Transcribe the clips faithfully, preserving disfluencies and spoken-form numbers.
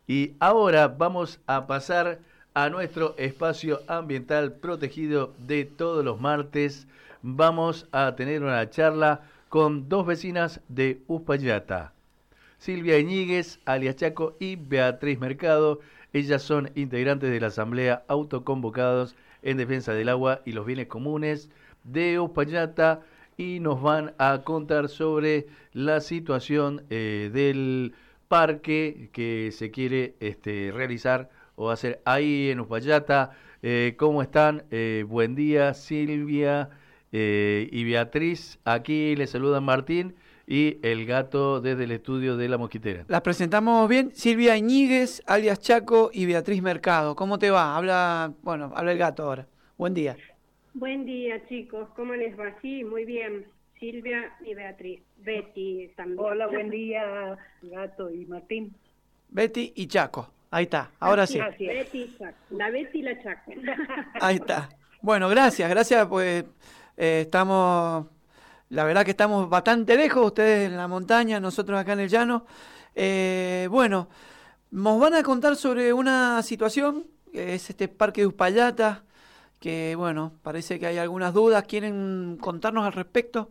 Y ahora vamos a pasar a nuestro espacio ambiental protegido de todos los martes. Vamos a tener una charla con dos vecinas de Uspallata, Silvia Iñiguez, alias Chaco, y Beatriz Mercado. Ellas son integrantes de la Asamblea Autoconvocados en Defensa del Agua y los Bienes Comunes de Uspallata y nos van a contar sobre la situación eh, del parque que se quiere este, realizar o hacer ahí en Uspallata. Eh, ¿Cómo están? Eh, buen día, Silvia eh, y Beatriz. Aquí les saluda Martín y el gato desde el estudio de La Mosquitera. Las presentamos bien, Silvia Iñiguez, alias Chaco, y Beatriz Mercado. ¿Cómo te va? Habla, bueno, habla el gato ahora. Buen día. Buen día, chicos. ¿Cómo les va? Sí, muy bien. Silvia y Beatriz. Betty también. Hola, buen día, gato y Martín. Betty y Chaco. Ahí está, ahora Así, sí. así Betty y Chaco. La Betty y la Chaco. Ahí está. Bueno, gracias, gracias, pues eh, estamos, la verdad que estamos bastante lejos, ustedes en la montaña, nosotros acá en el llano. Eh, bueno, nos van a contar sobre una situación, que es este parque de Uspallata, que bueno, parece que hay algunas dudas. ¿Quieren contarnos al respecto?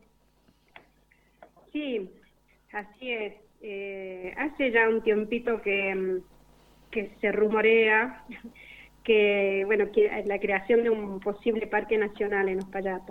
Sí, así es. Eh, hace ya un tiempito que, que se rumorea que, bueno, que la creación de un posible parque nacional en Uspallata.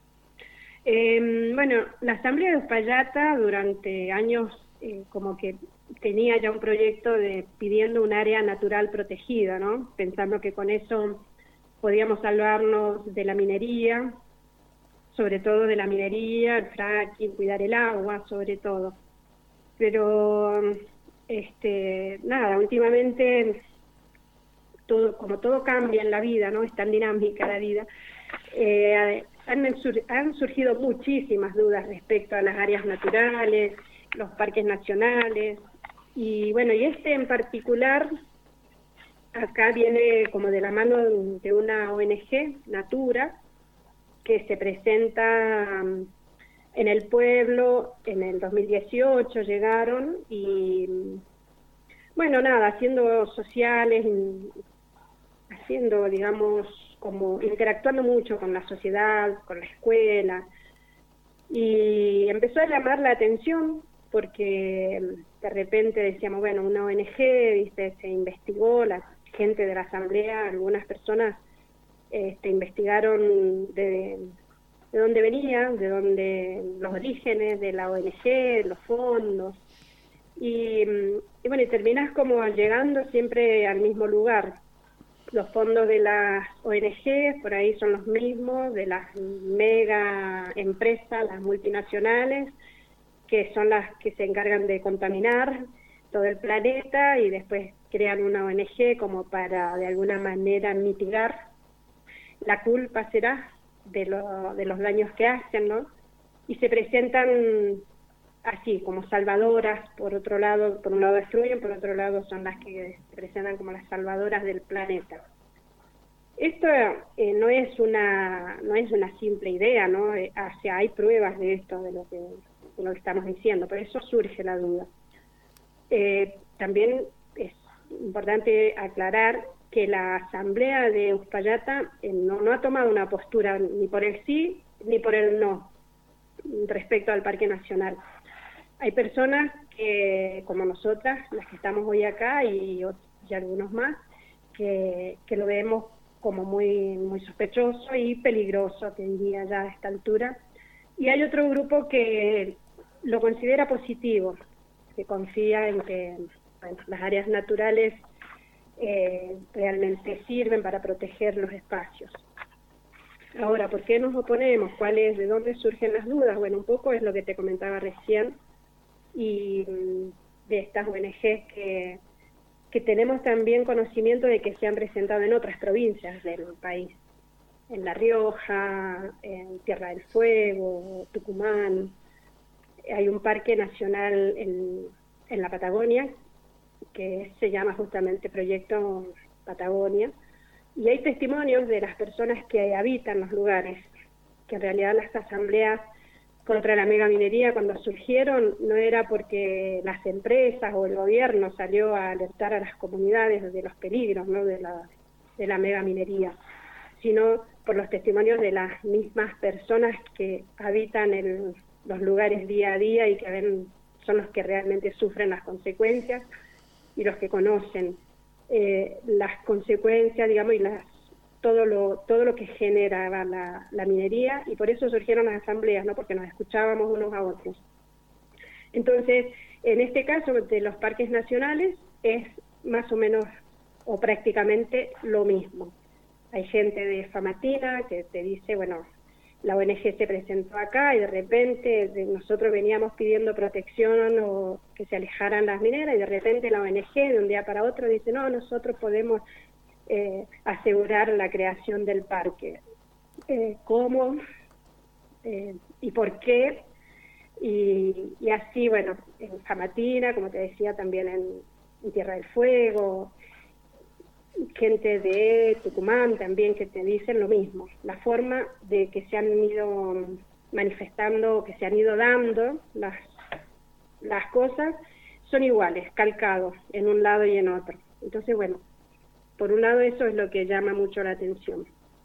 Eh, bueno, la Asamblea de Uspallata durante años eh, como que tenía ya un proyecto de pidiendo un área natural protegida, ¿no? Pensando que con eso podíamos salvarnos de la minería, sobre todo de la minería, el fracking, cuidar el agua, sobre todo. Pero, este, nada, últimamente, todo, como todo cambia en la vida, ¿no? Es tan dinámica la vida, eh, han, sur, han surgido muchísimas dudas respecto a las áreas naturales, los parques nacionales, y bueno, y este en particular acá viene como de la mano de una O N G, Natura, que se presenta en el pueblo en el dos mil dieciocho, llegaron y, bueno, nada, haciendo sociales, haciendo, digamos, como interactuando mucho con la sociedad, con la escuela, y empezó a llamar la atención porque de repente decíamos, bueno, una O N G, ¿viste? Se investigó, la gente de la asamblea, algunas personas este, investigaron de, de dónde venía, de dónde los orígenes de la O N G, los fondos, y, y bueno, y terminás como llegando siempre al mismo lugar. Los fondos de las O N G por ahí son los mismos, de las mega empresas, las multinacionales, que son las que se encargan de contaminar todo el planeta y después crean una O N G como para de alguna manera mitigar la culpa, será, de, lo, de los daños que hacen, ¿no? Y se presentan así, como salvadoras, por otro lado, por un lado destruyen, por otro lado son las que se presentan como las salvadoras del planeta. Esto eh, no es una no es una simple idea, ¿no? Eh, o sea, hay pruebas de esto, de lo que, de lo que estamos diciendo, por eso surge la duda. Eh, también es importante aclarar que la Asamblea de Uspallata eh, no, no ha tomado una postura ni por el sí ni por el no respecto al Parque Nacional. Hay personas que, como nosotras, las que estamos hoy acá y, y algunos más, que, que lo vemos como muy, muy sospechoso y peligroso, te diría ya a esta altura. Y hay otro grupo que lo considera positivo, que confía en que bueno, las áreas naturales eh, realmente sirven para proteger los espacios. Ahora, ¿por qué nos oponemos? ¿Cuál es, de dónde surgen las dudas? Bueno, un poco es lo que te comentaba recién, y de estas O N G que, que tenemos también conocimiento de que se han presentado en otras provincias del país, en La Rioja, en Tierra del Fuego, Tucumán. Hay un parque nacional en, en la Patagonia que se llama justamente Proyecto Patagonia, y hay testimonios de las personas que habitan los lugares, que en realidad las asambleas contra la megaminería cuando surgieron no era porque las empresas o el gobierno salió a alertar a las comunidades de los peligros, ¿no?, de la, de la megaminería, sino por los testimonios de las mismas personas que habitan el, los lugares día a día y que ven, son los que realmente sufren las consecuencias y los que conocen eh, las consecuencias, digamos, y las todo lo todo lo que generaba la, la minería, y por eso surgieron las asambleas, ¿no?, porque nos escuchábamos unos a otros. Entonces, en este caso de los parques nacionales es más o menos o prácticamente lo mismo. Hay gente de Famatina que te dice, bueno, la O N G se presentó acá y de repente de, nosotros veníamos pidiendo protección o que se alejaran las mineras, y de repente la O N G de un día para otro dice, no, nosotros podemos eh, asegurar la creación del parque. Eh, ¿Cómo? Eh, ¿Y por qué? Y, y así, bueno, en Famatina, como te decía, también en, en Tierra del Fuego, gente de Tucumán también que te dicen lo mismo, la forma de que se han ido manifestando, que se han ido dando las, las cosas son iguales, calcados en un lado y en otro. Entonces, bueno, por un lado eso es lo que llama mucho la atención.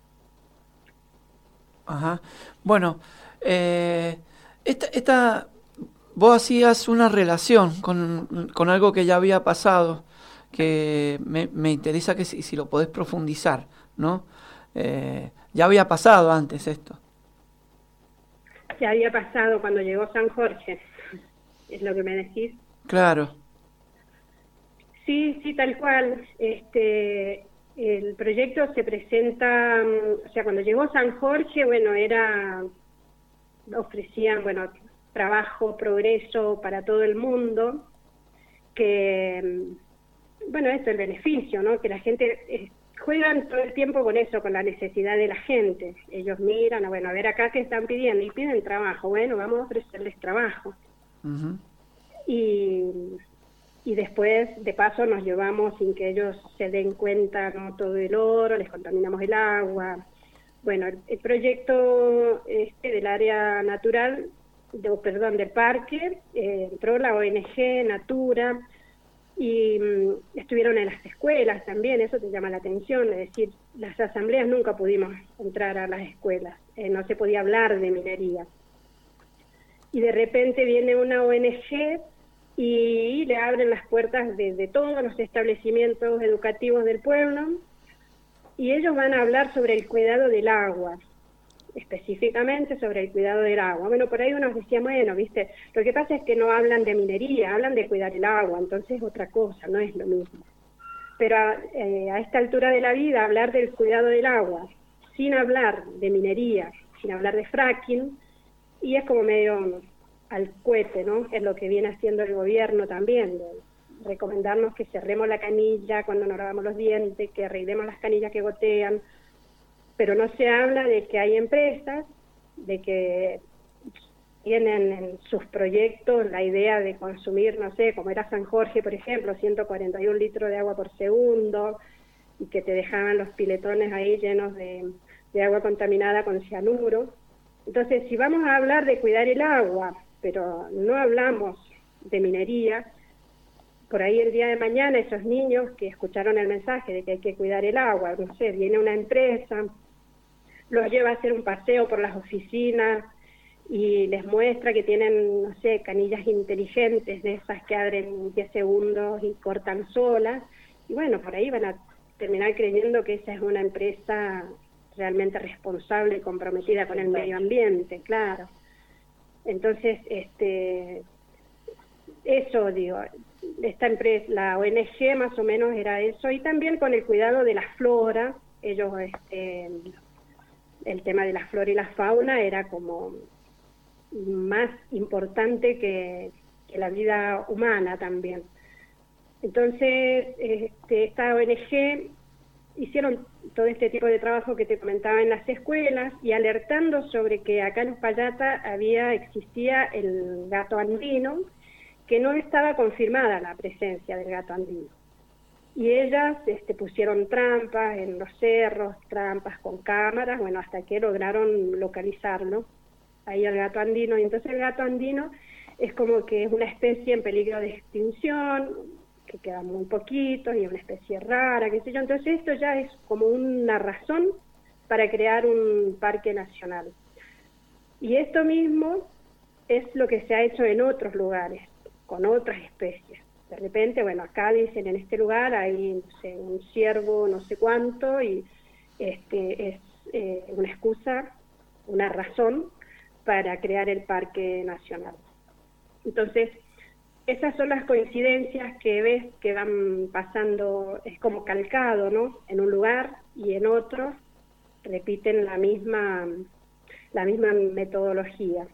Ajá. Bueno, eh, esta, esta, vos hacías una relación con, con algo que ya había pasado, que me, me interesa que si, si lo podés profundizar, ¿no? Eh, ya había pasado antes esto. Ya había pasado cuando llegó San Jorge, es lo que me decís. Claro. Sí, sí, tal cual. Este, el proyecto se presenta, o sea, cuando llegó San Jorge, bueno, era, ofrecían, bueno, trabajo, progreso para todo el mundo, que, bueno, eso es el beneficio, ¿no? Que la gente, eh, juegan todo el tiempo con eso, con la necesidad de la gente. Ellos miran, bueno, a ver acá qué están pidiendo, y piden trabajo, bueno, vamos a ofrecerles trabajo. Uh-huh. Y... y después, de paso, nos llevamos sin que ellos se den cuenta, ¿no?, todo el oro, les contaminamos el agua. Bueno, el, el proyecto este del área natural, de, perdón, del parque, eh, entró la O N G, Natura, y um, estuvieron en las escuelas también, eso te llama la atención, es decir, las asambleas nunca pudimos entrar a las escuelas, eh, no se podía hablar de minería. Y de repente viene una O N G y le abren las puertas de, de todos los establecimientos educativos del pueblo, y ellos van a hablar sobre el cuidado del agua, específicamente sobre el cuidado del agua. Bueno, por ahí uno decía, bueno, viste, lo que pasa es que no hablan de minería, hablan de cuidar el agua, entonces es otra cosa, no es lo mismo. Pero a, eh, a esta altura de la vida, hablar del cuidado del agua, sin hablar de minería, sin hablar de fracking, y es como medio al cohete, ¿no? Es lo que viene haciendo el gobierno también, de recomendarnos que cerremos la canilla cuando nos lavamos los dientes, que arreglemos las canillas que gotean, pero no se habla de que hay empresas, de que tienen en sus proyectos la idea de consumir, no sé, como era San Jorge, por ejemplo, ciento cuarenta y un litros de agua por segundo, y que te dejaban los piletones ahí llenos de, de agua contaminada con cianuro. Entonces, si vamos a hablar de cuidar el agua, pero no hablamos de minería, por ahí el día de mañana esos niños que escucharon el mensaje de que hay que cuidar el agua, no sé, viene una empresa, los lleva a hacer un paseo por las oficinas y les muestra que tienen, no sé, canillas inteligentes de esas que abren diez segundos y cortan solas, y bueno, por ahí van a terminar creyendo que esa es una empresa realmente responsable y comprometida con el medio ambiente, claro. Entonces, este, eso digo, esta empresa, la O N G más o menos era eso, y también con el cuidado de la flora, ellos, este, el tema de la flora y la fauna era como más importante que, que la vida humana también. Entonces, este, esta O N G hicieron todo este tipo de trabajo que te comentaba en las escuelas, y alertando sobre que acá en Uspallata había, existía el gato andino, que no estaba confirmada la presencia del gato andino. Y ellas este, pusieron trampas en los cerros, trampas con cámaras, bueno, hasta que lograron localizarlo. ahí al gato andino, y entonces el gato andino es como que es una especie en peligro de extinción, que quedan muy poquitos, y es una especie rara, qué sé yo, entonces esto ya es como una razón para crear un parque nacional. Y esto mismo es lo que se ha hecho en otros lugares, con otras especies. De repente, bueno, acá dicen en este lugar hay, no sé, un ciervo no sé cuánto, y este es eh, una excusa, una razón para crear el parque nacional. Entonces, esas son las coincidencias que ves que van pasando, es como calcado, ¿no? En un lugar y en otro repiten la misma, la misma metodología.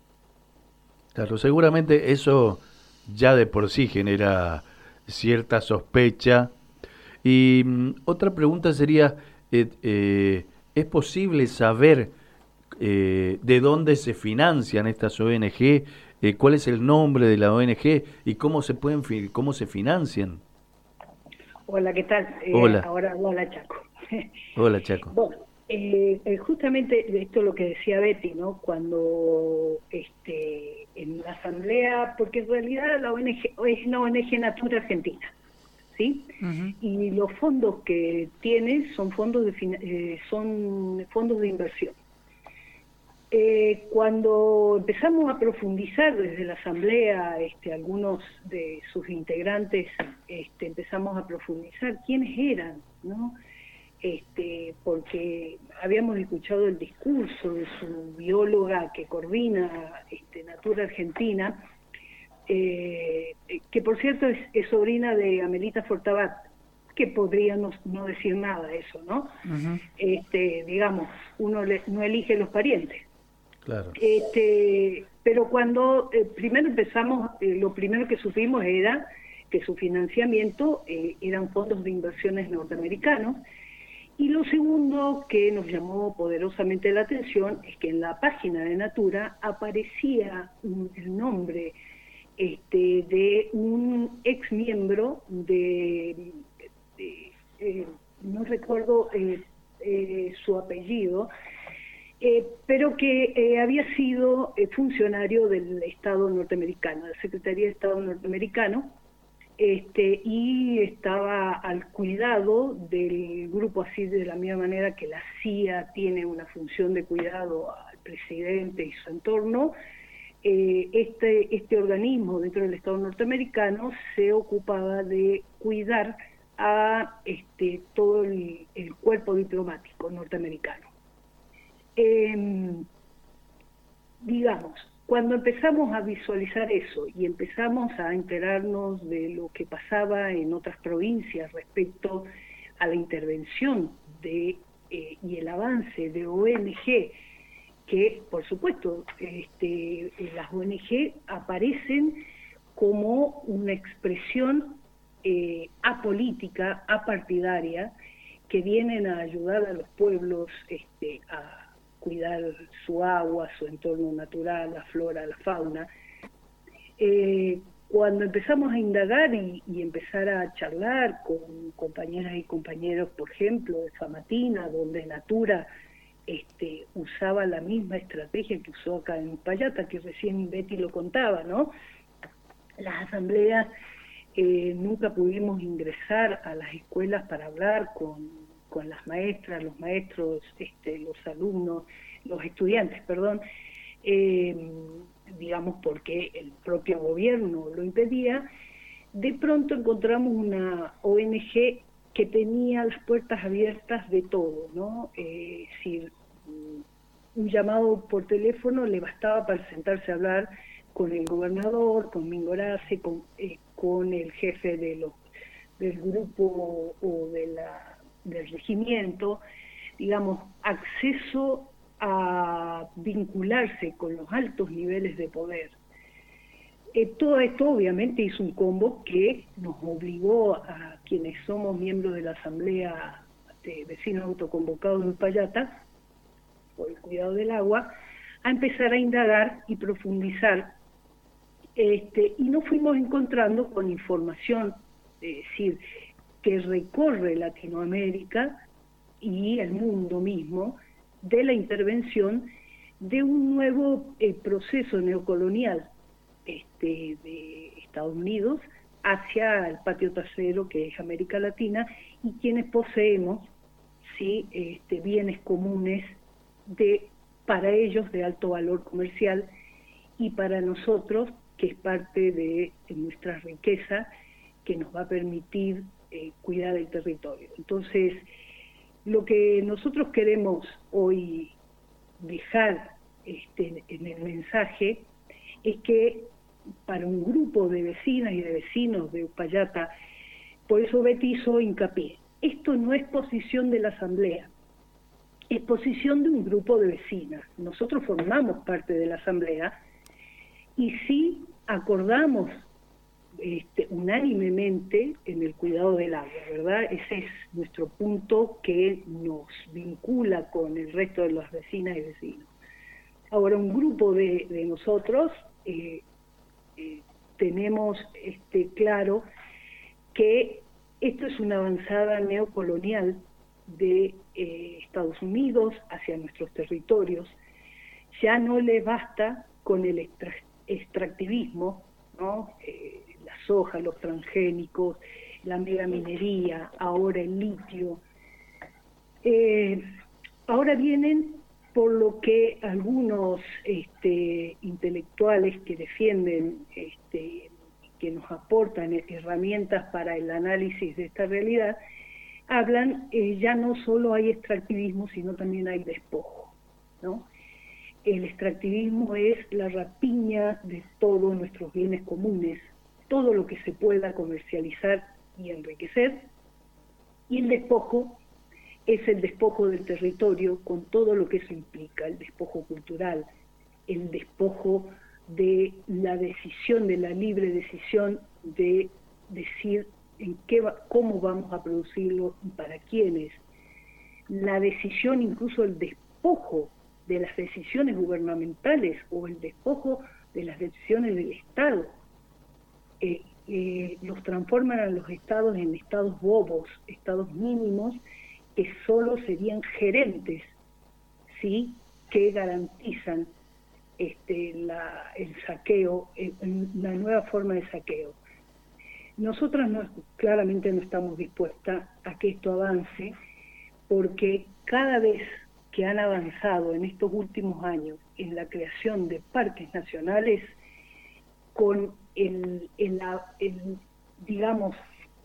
Claro, seguramente eso ya de por sí genera cierta sospecha. Y mm, otra pregunta sería, eh, eh, ¿es posible saber eh, de dónde se financian estas O N G? Eh, ¿cuál es el nombre de la O N G y cómo se pueden fi- cómo se financian? Hola, ¿qué tal? Eh, Hola, ahora hola, Chaco. hola Chaco. Bueno, eh, eh, justamente esto es lo que decía Betty, ¿no? Cuando este, en la asamblea, porque en realidad la O N G es una O N G Natura Argentina, ¿sí? Ujú. Y los fondos que tiene son fondos de fin- eh, son fondos de inversión. Eh, cuando empezamos a profundizar desde la asamblea, este, algunos de sus integrantes, este, empezamos a profundizar quiénes eran, ¿no? Este, porque habíamos escuchado el discurso de su bióloga que coordina este, Natura Argentina, eh, que por cierto es, es sobrina de Amelita Fortabat, que podría no, no decir nada de eso, ¿no? Ujú. Este, digamos, uno le, no elige los parientes. Claro. Este, pero cuando eh, primero empezamos, eh, lo primero que supimos era que su financiamiento eh, eran fondos de inversiones norteamericanos, y lo segundo que nos llamó poderosamente la atención es que en la página de Natura aparecía un, el nombre este, de un ex miembro de, de eh, no recuerdo eh, eh, su apellido, Eh, pero que eh, había sido eh, funcionario del Estado norteamericano, de la Secretaría de Estado norteamericano, este, y estaba al cuidado del grupo, así de la misma manera que la C I A tiene una función de cuidado al presidente y su entorno. Eh, este, este organismo dentro del Estado norteamericano se ocupaba de cuidar a este, todo el, el cuerpo diplomático norteamericano. Eh, digamos, cuando empezamos a visualizar eso y empezamos a enterarnos de lo que pasaba en otras provincias respecto a la intervención de eh, y el avance de O N G, que por supuesto este, las O N G aparecen como una expresión eh, apolítica, apartidaria, que vienen a ayudar a los pueblos este, a cuidar su agua, su entorno natural, la flora, la fauna. Eh, cuando empezamos a indagar y, y empezar a charlar con compañeras y compañeros, por ejemplo, de Famatina, donde Natura este, usaba la misma estrategia que usó acá en Uspallata, que recién Betty lo contaba, ¿no? Las asambleas, eh, nunca pudimos ingresar a las escuelas para hablar con con las maestras, los maestros, este, los alumnos, los estudiantes, perdón, eh, digamos porque el propio gobierno lo impedía. De pronto encontramos una O N G que tenía las puertas abiertas de todo, ¿no? Eh, si un llamado por teléfono le bastaba para sentarse a hablar con el gobernador, con Mingorase, con, eh, con el jefe de los, del grupo o de la del regimiento, digamos, acceso a vincularse con los altos niveles de poder. Eh, todo esto obviamente hizo un combo que nos obligó a quienes somos miembros de la Asamblea de Vecinos Autoconvocados de Uspallata, por el cuidado del agua, a empezar a indagar y profundizar, este, y nos fuimos encontrando con información, es decir, que recorre Latinoamérica y el mundo mismo, de la intervención de un nuevo eh, proceso neocolonial este, de Estados Unidos hacia el patio trasero que es América Latina, y quienes poseemos ¿sí? este, bienes comunes de, para ellos de alto valor comercial, y para nosotros que es parte de, de nuestra riqueza que nos va a permitir eh, cuidar el territorio. Entonces, lo que nosotros queremos hoy dejar este, en el mensaje es que para un grupo de vecinas y de vecinos de Uspallata, por eso Betty hizo hincapié, esto no es posición de la asamblea, es posición de un grupo de vecinas. Nosotros formamos parte de la asamblea y sí acordamos este, unánimemente en el cuidado del agua, ¿verdad? Ese es nuestro punto que nos vincula con el resto de las vecinas y vecinos. Ahora, un grupo de, de nosotros eh, eh, tenemos este, claro que esto es una avanzada neocolonial de eh, Estados Unidos hacia nuestros territorios. Ya no le basta con el extra, extractivismo, ¿no? Eh, la soja, los transgénicos, la megaminería, ahora el litio. Eh, ahora vienen por lo que algunos este, intelectuales que defienden, este, que nos aportan herramientas para el análisis de esta realidad, hablan, eh, ya no solo hay extractivismo, sino también hay despojo, ¿no? El extractivismo es la rapiña de todos nuestros bienes comunes, todo lo que se pueda comercializar y enriquecer, y el despojo es el despojo del territorio con todo lo que eso implica, el despojo cultural, el despojo de la decisión, de la libre decisión de decir en qué va, cómo vamos a producirlo y para quiénes, la decisión, incluso el despojo de las decisiones gubernamentales o el despojo de las decisiones del Estado. Eh, eh, los transforman a los estados en estados bobos, estados mínimos que solo serían gerentes, ¿sí? Que garantizan este, la, el saqueo, eh, una nueva forma de saqueo. Nosotras no, claramente no estamos dispuestas a que esto avance, porque cada vez que han avanzado en estos últimos años en la creación de parques nacionales, con el, el, el digamos,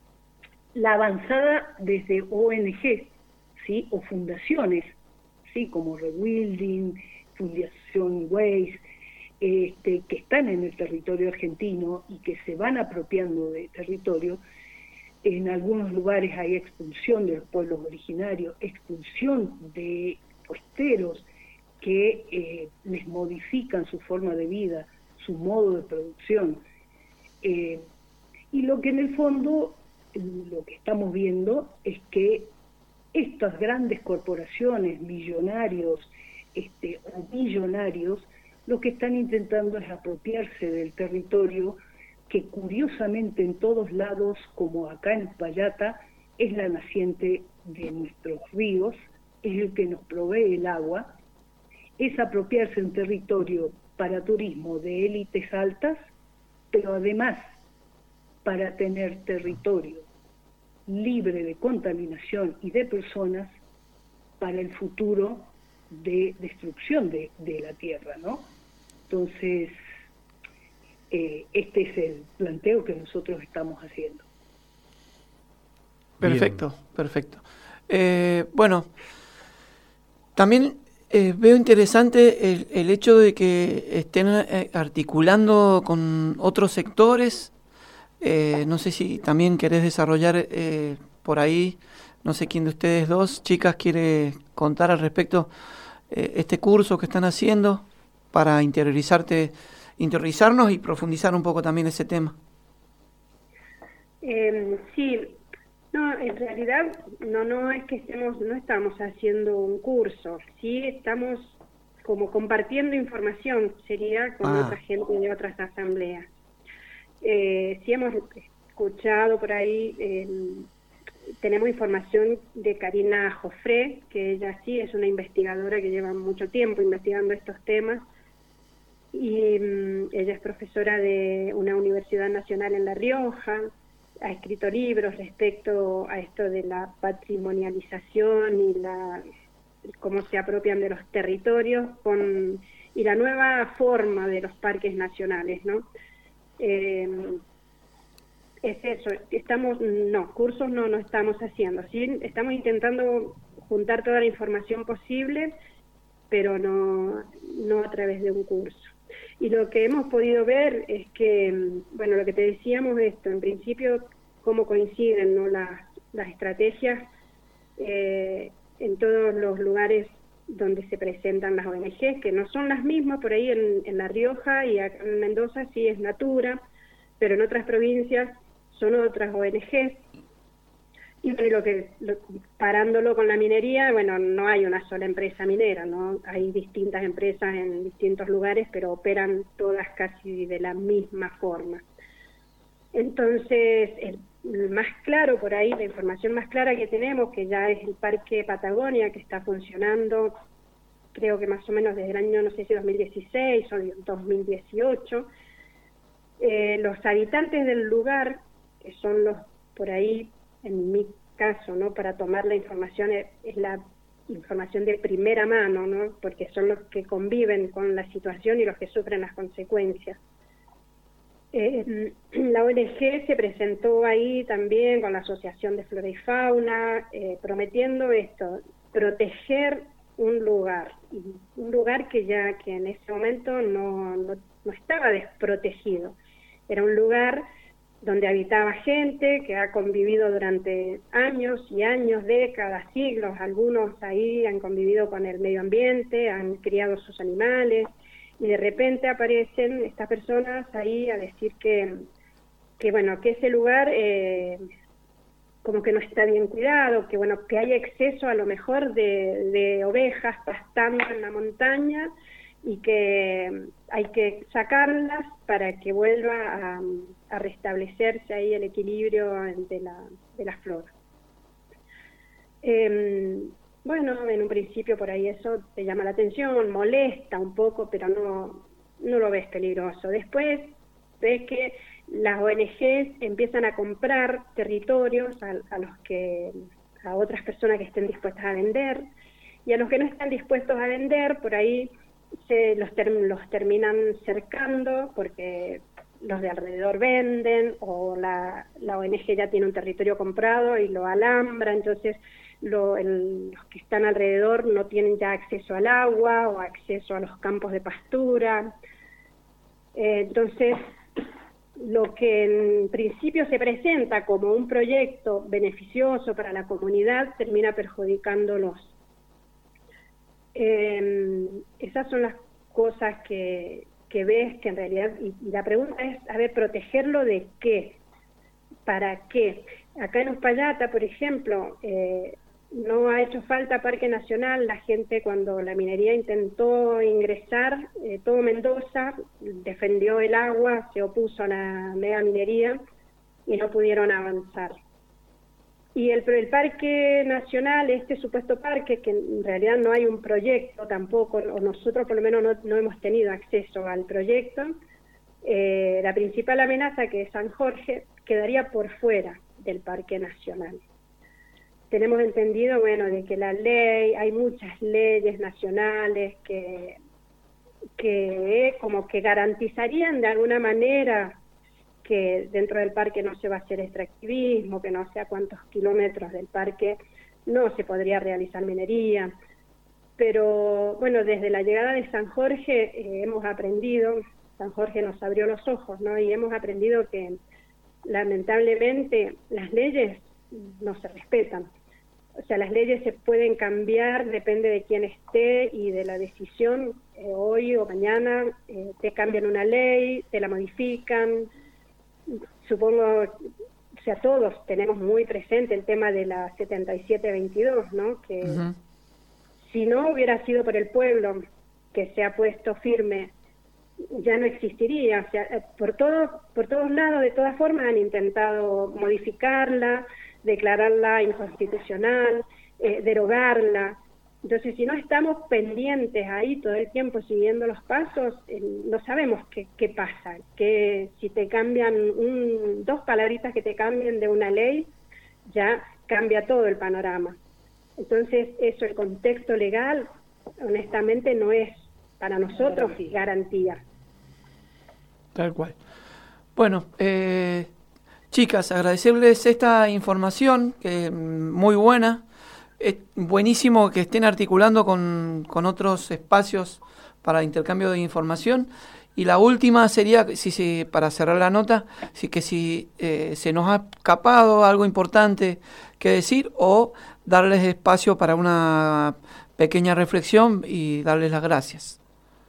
la avanzada desde O N G, ¿sí? O fundaciones, ¿sí? Como Rewilding, Fundación Waze, este, que están en el territorio argentino y que se van apropiando de territorio. En algunos lugares hay expulsión de los pueblos originarios, expulsión de puesteros que eh, les modifican su forma de vida, su modo de producción. Eh, y lo que en el fondo, lo que estamos viendo es que estas grandes corporaciones, millonarios este, o millonarios, lo que están intentando es apropiarse del territorio que curiosamente en todos lados, como acá en Uspallata, es la naciente de nuestros ríos, es el que nos provee el agua, es apropiarse de un territorio para turismo de élites altas, pero además para tener territorio libre de contaminación y de personas para el futuro de destrucción de, de la tierra, ¿no? Entonces, eh, este es el planteo que nosotros estamos haciendo. Perfecto, Bien. perfecto. Eh, bueno, también eh, veo interesante el, el hecho de que estén eh, articulando con otros sectores. Eh, no sé si también querés desarrollar eh, por ahí, no sé quién de ustedes dos, chicas, quiere contar al respecto eh, este curso que están haciendo para interiorizarte, interiorizarnos y profundizar un poco también ese tema. Eh, sí, no, en realidad no, no es que estemos, no estamos haciendo un curso, sí estamos como compartiendo información, sería con ah. otra gente de otras asambleas. Eh, sí hemos escuchado por ahí, eh, tenemos información de Karina Jofré, que ella sí es una investigadora que lleva mucho tiempo investigando estos temas, y um, ella es profesora de una universidad nacional en La Rioja, ha escrito libros respecto a esto de la patrimonialización y la cómo se apropian de los territorios con y la nueva forma de los parques nacionales, ¿no? Eh, es eso, estamos, no, cursos no, no estamos haciendo, sí, estamos intentando juntar toda la información posible, pero no, no a través de un curso. Y lo que hemos podido ver es que, bueno, lo que te decíamos esto, en principio, cómo coinciden, ¿no?, las, las estrategias eh, en todos los lugares donde se presentan las O N Ges, que no son las mismas, por ahí en, en La Rioja y acá en Mendoza sí es Natura, pero en otras provincias son otras O N Ges. Y bueno, lo que, lo, parándolo con la minería, bueno, no hay una sola empresa minera, ¿no? Hay distintas empresas en distintos lugares, pero operan todas casi de la misma forma. Entonces, el, el más claro por ahí, la información más clara que tenemos, que ya es el Parque Patagonia, que está funcionando, creo que más o menos desde el año, no sé si dos mil dieciséis o dos mil dieciocho, eh, los habitantes del lugar, que son los por ahí, en mi caso, ¿no?, para tomar la información, es, es la información de primera mano, ¿no?, porque son los que conviven con la situación y los que sufren las consecuencias. Eh, la O N G se presentó ahí también con la Asociación de Flora y Fauna, eh, prometiendo esto, proteger un lugar, un lugar que ya que en ese momento no, no, no estaba desprotegido, era un lugar donde habitaba gente que ha convivido durante años y años, décadas, siglos, algunos ahí han convivido con el medio ambiente, han criado sus animales, y de repente aparecen estas personas ahí a decir que, que bueno, que ese lugar eh, como que no está bien cuidado, que bueno, que hay exceso a lo mejor de, de ovejas pastando en la montaña y que hay que sacarlas para que vuelva a, a restablecerse ahí el equilibrio de la, de la flora. Eh, Bueno, en un principio por ahí eso te llama la atención, molesta un poco, pero no, no lo ves peligroso. Después ves que las O N Ges empiezan a comprar territorios a, a los que a otras personas que estén dispuestas a vender, y a los que no están dispuestos a vender, por ahí se los, ter, los terminan cercando porque los de alrededor venden, o la, la O N Ge ya tiene un territorio comprado y lo alambra, entonces Lo, el, los que están alrededor no tienen ya acceso al agua o acceso a los campos de pastura. Eh, entonces, lo que en principio se presenta como un proyecto beneficioso para la comunidad termina perjudicándolos. Eh, esas son las cosas que, que ves que en realidad, y, y la pregunta es, a ver, ¿protegerlo de qué? ¿Para qué? Acá en Uspallata, por ejemplo, eh, no ha hecho falta Parque Nacional. La gente, cuando la minería intentó ingresar, eh, todo Mendoza defendió el agua, se opuso a la mega minería y no pudieron avanzar. Y el, el Parque Nacional, este supuesto parque, que en realidad no hay un proyecto tampoco, o nosotros por lo menos no, no hemos tenido acceso al proyecto, eh, la principal amenaza, que es San Jorge, quedaría por fuera del Parque Nacional. Tenemos entendido, bueno, de que la ley, hay muchas leyes nacionales que, que como que garantizarían de alguna manera que dentro del parque no se va a hacer extractivismo, que no sé a cuántos kilómetros del parque no se podría realizar minería. Pero bueno, desde la llegada de San Jorge eh, hemos aprendido, San Jorge nos abrió los ojos, ¿no? Y hemos aprendido que lamentablemente las leyes no se respetan. O sea, las leyes se pueden cambiar, depende de quién esté y de la decisión. Eh, hoy o mañana eh, te cambian una ley, te la modifican. Supongo, o sea, todos tenemos muy presente el tema de la setenta y siete veintidós, ¿no? Que uh-huh. Si no hubiera sido por el pueblo que se ha puesto firme, ya no existiría. O sea, por todo, por todos lados, de todas formas, han intentado modificarla, declararla inconstitucional, eh, derogarla. Entonces, si no estamos pendientes ahí todo el tiempo siguiendo los pasos, eh, no sabemos qué, qué pasa, que si te cambian un, dos palabritas que te cambien de una ley, ya cambia todo el panorama. Entonces, eso, el contexto legal, honestamente, no es para nosotros garantía. Tal cual. Bueno, eh, chicas, agradecerles esta información, que muy buena. Es buenísimo que estén articulando con, con otros espacios para intercambio de información. Y la última sería, si, si, para cerrar la nota, si, que si eh, se nos ha escapado algo importante que decir, o darles espacio para una pequeña reflexión y darles las gracias.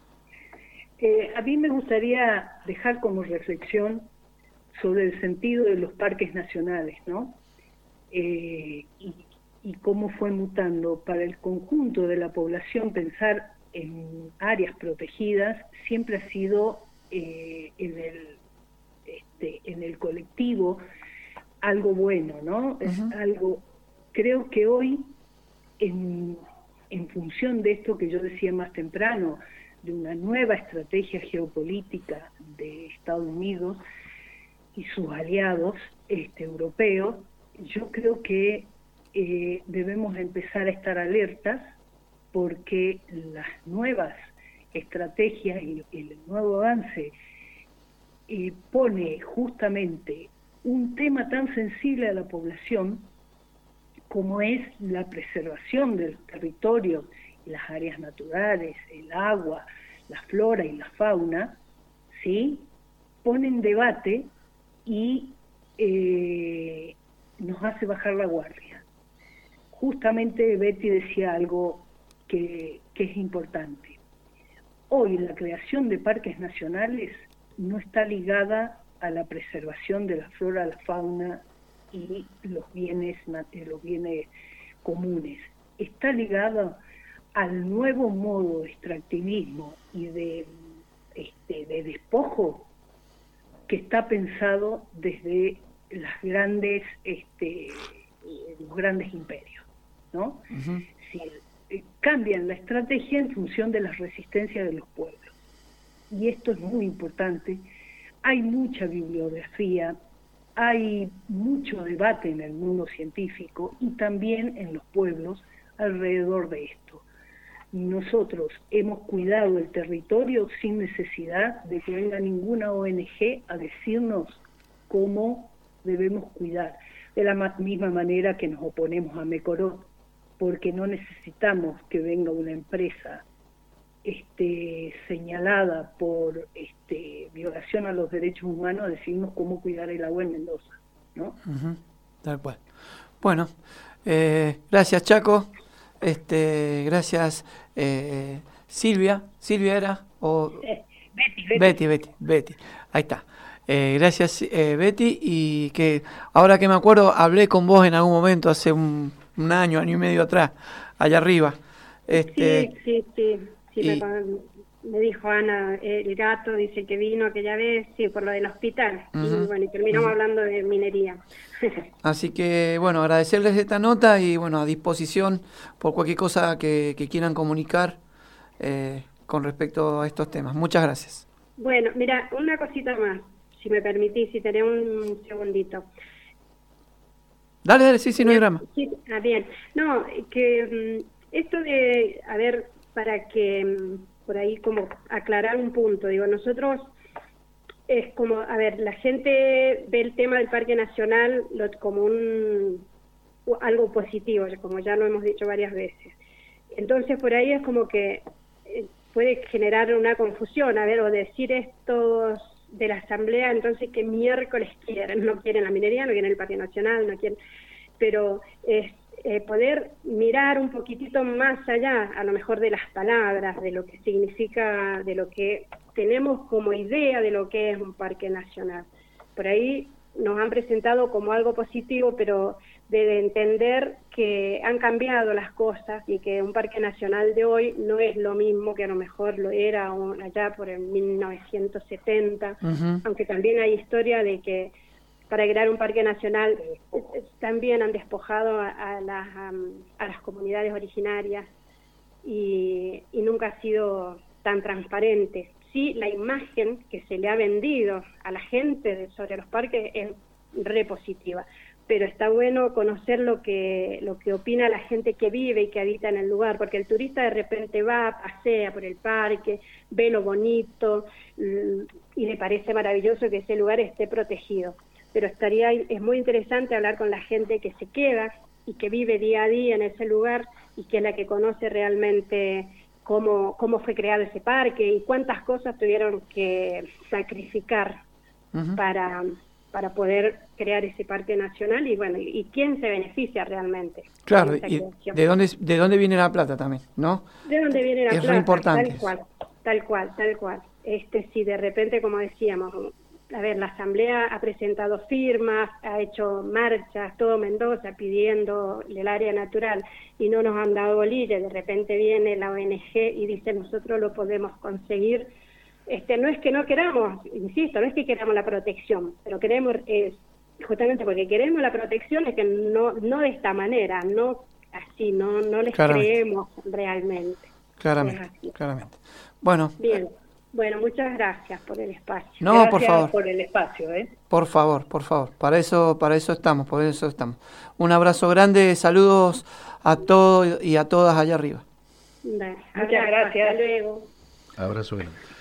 Eh, a mí me gustaría dejar como reflexión sobre el sentido de los parques nacionales, ¿no? Eh, y, y cómo fue mutando para el conjunto de la población. Pensar en áreas protegidas siempre ha sido eh, en el este, en el colectivo algo bueno, ¿no? Uh-huh. Es algo, creo que hoy en, en función de esto que yo decía más temprano, de una nueva estrategia geopolítica de Estados Unidos y sus aliados este, europeos, yo creo que eh, debemos empezar a estar alertas, porque las nuevas estrategias y el nuevo avance eh, pone justamente un tema tan sensible a la población como es la preservación del territorio, las áreas naturales, el agua, la flora y la fauna, ¿sí? Pone en debate y eh, nos hace bajar la guardia. Justamente Betty decía algo Que, que es importante. Hoy la creación de parques nacionales no está ligada a la preservación de la flora, la fauna y los bienes, los bienes comunes. Está ligada al nuevo modo de extractivismo y de, este, de despojo que está pensado desde las grandes, este, los grandes imperios, ¿no? Uh-huh. Si el, cambian la estrategia en función de las resistencias de los pueblos. Y esto es muy importante. Hay mucha bibliografía, hay mucho debate en el mundo científico y también en los pueblos alrededor de esto. Nosotros hemos cuidado el territorio sin necesidad de que venga ninguna O N G a decirnos cómo debemos cuidar. De la misma manera que nos oponemos a Mecorot, porque no necesitamos que venga una empresa este, señalada por este, violación a los derechos humanos a decirnos cómo cuidar el agua en Mendoza, ¿no? Uh-huh. Tal cual. Bueno, eh, gracias Chaco, este, gracias eh, Silvia, Silvia era, o eh, Betty, Betty, Betty, Betty, Betty, ahí está. Eh, gracias eh, Betty, y que ahora que me acuerdo hablé con vos en algún momento hace un un año, año y medio atrás, allá arriba. Este, sí, sí, sí, sí y, me, me dijo Ana, el gato dice que vino aquella vez, sí, por lo del hospital, uh-huh, y bueno, y terminamos uh-huh. hablando de minería. Así que, bueno, agradecerles esta nota y, bueno, a disposición por cualquier cosa que, que quieran comunicar eh, con respecto a estos temas. Muchas gracias. Bueno, mira, una cosita más, si me permitís, si tenés un segundito. Dale, dale, sí, sí, no hay drama. Sí, ah, bien. No, que um, esto de, a ver, para que um, por ahí como aclarar un punto, digo, nosotros es como, a ver, la gente ve el tema del Parque Nacional lo, como un algo positivo, como ya lo hemos dicho varias veces. Entonces, por ahí es como que eh, puede generar una confusión, a ver, o decir estos de la asamblea, entonces que miércoles quieren, no quieren la minería, no quieren el Parque Nacional, no quieren, pero es eh, poder mirar un poquitito más allá, a lo mejor de las palabras, de lo que significa, de lo que tenemos como idea de lo que es un Parque Nacional. Por ahí nos han presentado como algo positivo, pero de entender que han cambiado las cosas y que un parque nacional de hoy no es lo mismo que a lo mejor lo era allá por el mil novecientos setenta, uh-huh. aunque también hay historia de que para crear un parque nacional. También han despojado a, a, las, a las comunidades originarias y, y nunca ha sido tan transparente. Sí, la imagen que se le ha vendido a la gente de, sobre los parques es re positiva, pero está bueno conocer lo que lo que opina la gente que vive y que habita en el lugar, porque el turista de repente va, pasea por el parque, ve lo bonito y le parece maravilloso que ese lugar esté protegido. Pero estaría es muy interesante hablar con la gente que se queda y que vive día a día en ese lugar y que es la que conoce realmente cómo, cómo fue creado ese parque y cuántas cosas tuvieron que sacrificar uh-huh. para, para poder crear ese parque nacional y bueno, y, y quién se beneficia realmente. Claro, y de dónde, de dónde viene la plata también, ¿no? De dónde viene la es plata, re importante. Tal cual, tal cual, tal cual. Este, si de repente, como decíamos, a ver, la Asamblea ha presentado firmas, ha hecho marchas, todo Mendoza pidiendo el área natural y no nos han dado bolilla, de repente viene la O N G y dice nosotros lo podemos conseguir. Este, no es que no queramos, insisto, no es que queramos la protección, pero queremos, eh, justamente porque queremos la protección es que no, no de esta manera, no así, no, no les claramente. creemos realmente. Claramente, claramente. Bueno. Bien. Bueno, muchas gracias por el espacio. No, gracias por favor. por el espacio, ¿eh? Por favor, por favor. Para eso, para eso estamos, por eso estamos. Un abrazo grande, saludos a todos y a todas allá arriba. Dale, muchas gracias. Hasta luego. Abrazo grande.